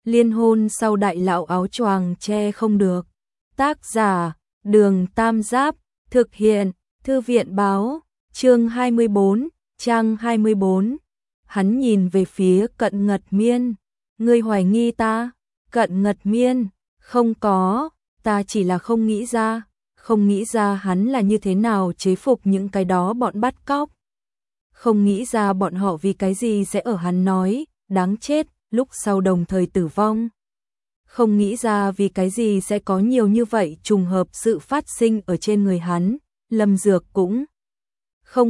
Liên hôn sau đại lão áo choàng che không được. Tác giả, Đường Tam Giáp, thực hiện, Thư viện báo, chương 24, trang 24. Hắn nhìn về phía Cận Ngật Miên. Ngươi hoài nghi ta? Cận Ngật Miên, không có, ta chỉ là không nghĩ ra hắn là như thế nào chế phục những cái đó bọn bắt cóc. Không nghĩ ra bọn họ vì cái gì sẽ ở hắn nói, đáng chết, lúc sau đồng thời tử vong. Không nghĩ ra vì cái gì sẽ có nhiều như vậy trùng hợp sự phát sinh ở trên người hắn. Lâm Dược cũng không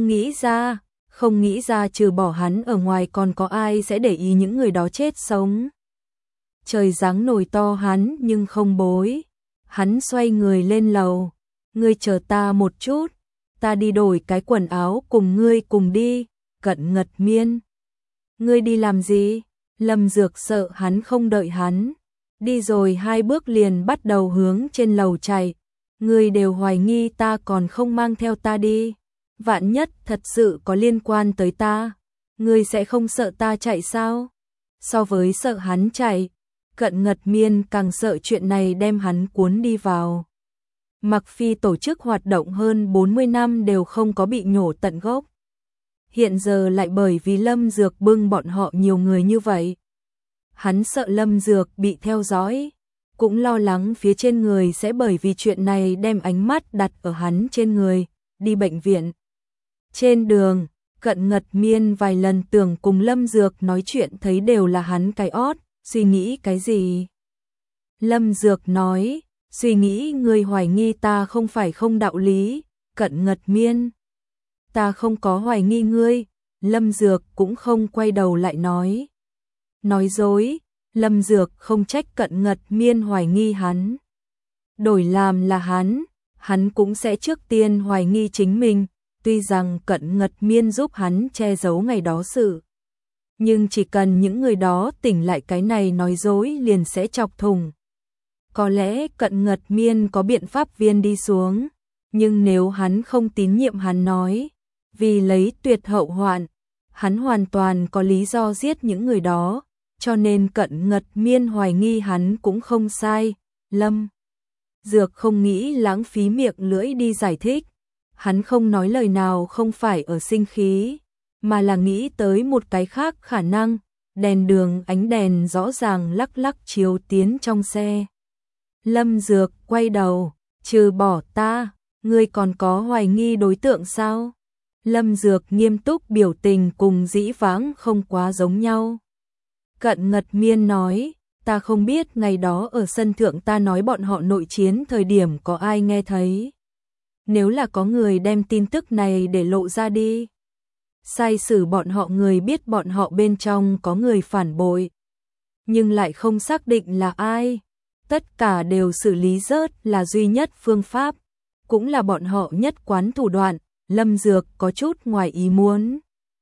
nghĩ ra trừ bỏ hắn ở ngoài còn có ai sẽ để ý những người đó chết sống. Trời giáng nổi to hắn nhưng không bối. Hắn xoay người lên lầu. Ngươi chờ ta một chút, ta đi đổi cái quần áo cùng ngươi cùng đi. Cận Ngật Miên, ngươi đi làm gì? Lâm Dược sợ hắn không đợi hắn. Đi rồi 2 bước liền bắt đầu hướng trên lầu chạy. Ngươi đều hoài nghi ta còn không mang theo ta đi. Vạn nhất thật sự có liên quan tới ta, ngươi sẽ không sợ ta chạy sao? So với sợ hắn chạy, Cận Ngật Miên càng sợ chuyện này đem hắn cuốn đi vào. Mặc Phi tổ chức hoạt động hơn 40 năm đều không có bị nhổ tận gốc. Hiện giờ lại bởi vì Lâm Dược bưng bọn họ nhiều người như vậy. Hắn sợ Lâm Dược bị theo dõi, cũng lo lắng phía trên người sẽ bởi vì chuyện này đem ánh mắt đặt ở hắn trên người, đi bệnh viện. Trên đường, Cận Ngật Miên vài lần tưởng cùng Lâm Dược nói chuyện thấy đều là hắn cái ót, suy nghĩ cái gì? Lâm Dược nói, suy nghĩ ngươi hoài nghi ta không phải không đạo lý. Cận Ngật Miên, ta không có hoài nghi ngươi. Lâm Dược cũng không quay đầu lại nói. Nói dối, Lâm Dược không trách Cận Ngật Miên hoài nghi hắn. Đổi làm là hắn cũng sẽ trước tiên hoài nghi chính mình. Tuy rằng Cận Ngật Miên giúp hắn che giấu ngày đó sự, nhưng chỉ cần những người đó tỉnh lại cái này nói dối liền sẽ chọc thủng. Có lẽ Cận Ngật Miên có biện pháp viên đi xuống, nhưng nếu hắn không tín nhiệm hắn nói, vì lấy tuyệt hậu hoạn, hắn hoàn toàn có lý do giết những người đó, cho nên Cận Ngật Miên hoài nghi hắn cũng không sai. Lâm Dược không nghĩ lãng phí miệng lưỡi đi giải thích. Hắn không nói lời nào không phải ở sinh khí, mà là nghĩ tới một cái khác khả năng. Đèn đường ánh đèn rõ ràng lắc lắc chiếu tiến trong xe. Lâm Dược quay đầu, trừ bỏ ta, ngươi còn có hoài nghi đối tượng sao? Lâm Dược nghiêm túc, biểu tình cùng dĩ vãng không quá giống nhau. Cận Ngật Miên nói, ta không biết ngày đó ở sân thượng ta nói bọn họ nội chiến thời điểm có ai nghe thấy. Nếu là có người đem tin tức này để lộ ra đi, sai xử bọn họ, người biết bọn họ bên trong có người phản bội, nhưng lại không xác định là ai. Tất cả đều xử lý rớt là duy nhất phương pháp, cũng là bọn họ nhất quán thủ đoạn. Lâm Dược có chút ngoài ý muốn.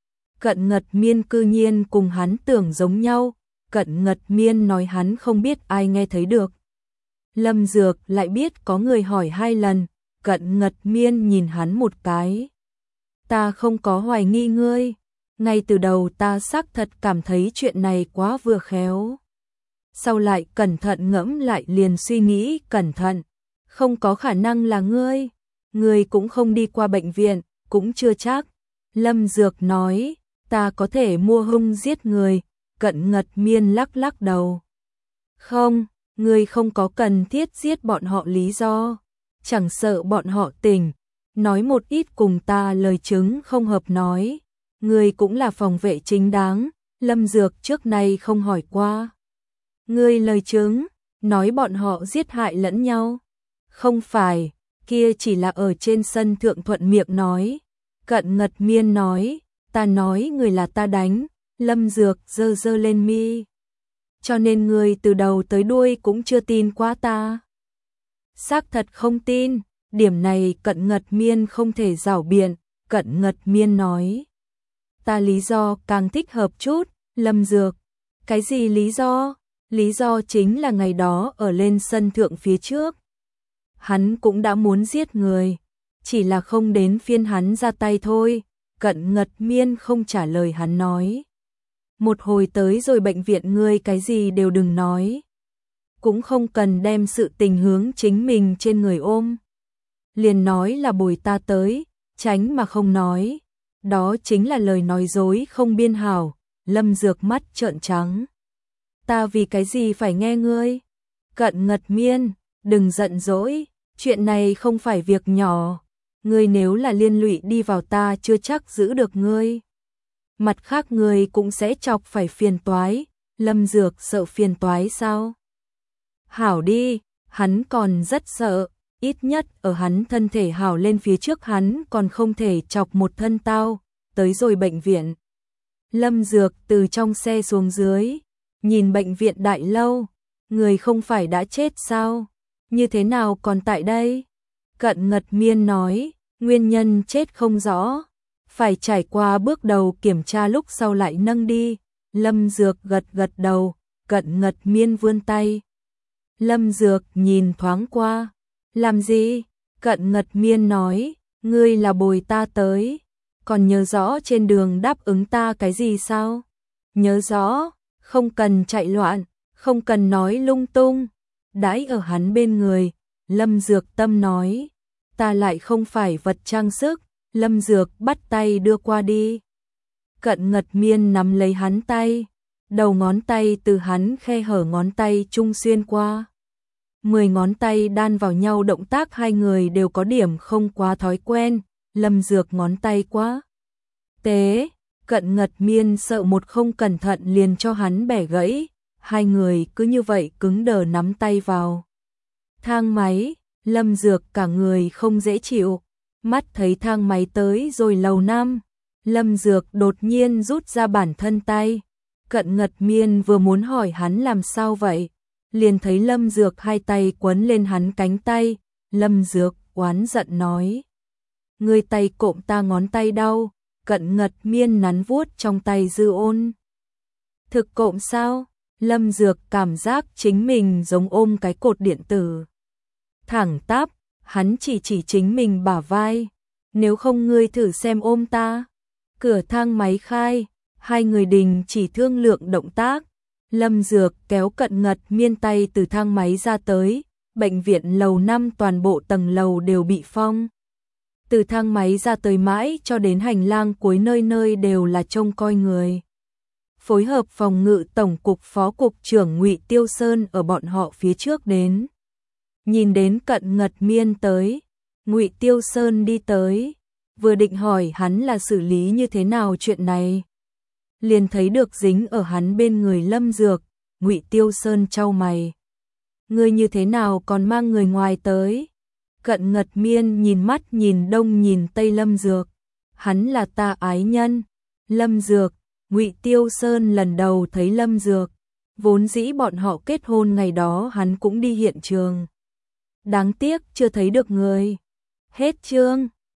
Cận Ngật Miên cư nhiên cùng hắn tưởng giống nhau. Cận Ngật Miên nói hắn không biết ai nghe thấy được. Lâm Dược lại biết có người hỏi 2 lần. Cận Ngật Miên nhìn hắn một cái. Ta không có hoài nghi ngươi. Ngay từ đầu ta xác thật cảm thấy chuyện này quá vừa khéo. Sau lại cẩn thận ngẫm lại liền suy nghĩ cẩn thận. Không có khả năng là ngươi. Ngươi cũng không đi qua bệnh viện, cũng chưa chắc. Lâm Dược nói, ta có thể mua hung giết người. Cận Ngật Miên lắc lắc đầu. Không, ngươi không có cần thiết giết bọn họ lý do. Chẳng sợ bọn họ tỉnh, nói một ít cùng ta lời chứng không hợp nói. Ngươi cũng là phòng vệ chính đáng. Lâm Dược trước nay không hỏi qua. Ngươi lời chứng, nói bọn họ giết hại lẫn nhau. Không phải, kia chỉ là ở trên sân thượng thuận miệng nói. Cận Ngật Miên nói, ta nói người là ta đánh. Lâm Dược giơ giơ lên mi. Cho nên ngươi từ đầu tới đuôi cũng chưa tin quá ta. Xác thật không tin, điểm này Cận Ngật Miên không thể giảo biện. Cận Ngật Miên nói, ta lý do càng thích hợp chút. Lâm Dược, cái gì lý do? Lý do chính là ngày đó ở lên sân thượng phía trước, hắn cũng đã muốn giết người, chỉ là không đến phiên hắn ra tay thôi. Cận Ngật Miên không trả lời hắn nói. Một hồi tới rồi bệnh viện ngươi cái gì đều đừng nói. Cũng không cần đem sự tình hướng chính mình trên người ôm. Liền nói là bồi ta tới, tránh mà không nói. Đó chính là lời nói dối không biên hảo. Lâm Dược mắt trợn trắng. Ta vì cái gì phải nghe ngươi? Cận Ngật Miên, đừng giận dỗi, chuyện này không phải việc nhỏ. Ngươi nếu là liên lụy đi vào ta chưa chắc giữ được ngươi. Mặt khác ngươi cũng sẽ chọc phải phiền toái. Lâm Dược sợ phiền toái sao? Hảo đi, hắn còn rất sợ, ít nhất ở hắn thân thể hảo lên phía trước hắn còn không thể chọc một thân tao. Tới rồi bệnh viện. Lâm Dược từ trong xe xuống dưới, nhìn bệnh viện đại lâu, người không phải đã chết sao? Như thế nào còn tại đây? Cận Ngật Miên nói, nguyên nhân chết không rõ, phải trải qua bước đầu kiểm tra lúc sau lại nâng đi. Lâm Dược gật gật đầu, Cận Ngật Miên vươn tay. Lâm Dược nhìn thoáng qua, làm gì? Cận Ngật Miên nói, ngươi là bồi ta tới. Còn nhớ rõ trên đường đáp ứng ta cái gì sao? Nhớ rõ, không cần chạy loạn, không cần nói lung tung. Đãi ở hắn bên người, Lâm Dược tâm nói, ta lại không phải vật trang sức. Lâm Dược bắt tay đưa qua đi. Cận Ngật Miên nắm lấy hắn tay, đầu ngón tay từ hắn khe hở ngón tay trung xuyên qua. 10 ngón tay đan vào nhau, động tác hai người đều có điểm không quá thói quen. Lâm Dược ngón tay quá tế, Cận Ngật Miên sợ một không cẩn thận liền cho hắn bẻ gãy. Hai người cứ như vậy cứng đờ nắm tay vào thang máy. Lâm Dược cả người không dễ chịu, mắt thấy thang máy tới rồi lầu 5. Lâm Dược đột nhiên rút ra bản thân tay. Cận Ngật Miên vừa muốn hỏi hắn làm sao vậy, liền thấy Lâm Dược hai tay quấn lên hắn cánh tay. Lâm Dược oán giận nói, ngươi tay cộm ta ngón tay đau. Cận Ngật Miên nắn vuốt trong tay Dư Ôn. Thực cộm sao? Lâm Dược cảm giác chính mình giống ôm cái cột điện tử. Thẳng tắp, hắn chỉ chính mình bả vai. Nếu không ngươi thử xem ôm ta. Cửa thang máy khai, hai người đình chỉ thương lượng động tác. Lâm Dược kéo Cận Ngật Miên tay từ thang máy ra tới. Bệnh viện lầu 5 toàn bộ tầng lầu đều bị phong. Từ thang máy ra tới mãi cho đến hành lang cuối nơi nơi đều là trông coi người. Phối hợp phòng ngự tổng cục phó cục trưởng Ngụy Tiêu Sơn ở bọn họ phía trước đến. Nhìn đến Cận Ngật Miên tới, Ngụy Tiêu Sơn đi tới, vừa định hỏi hắn là xử lý như thế nào chuyện này. Liền thấy được dính ở hắn bên người Lâm Dược. Ngụy Tiêu Sơn chau mày. Ngươi như thế nào còn mang người ngoài tới? Cận Ngật Miên nhìn mắt nhìn đông nhìn tây Lâm Dược. Hắn là ta ái nhân. Lâm Dược, Ngụy Tiêu Sơn lần đầu thấy Lâm Dược. Vốn dĩ bọn họ kết hôn ngày đó hắn cũng đi hiện trường. Đáng tiếc chưa thấy được người. Hết chương.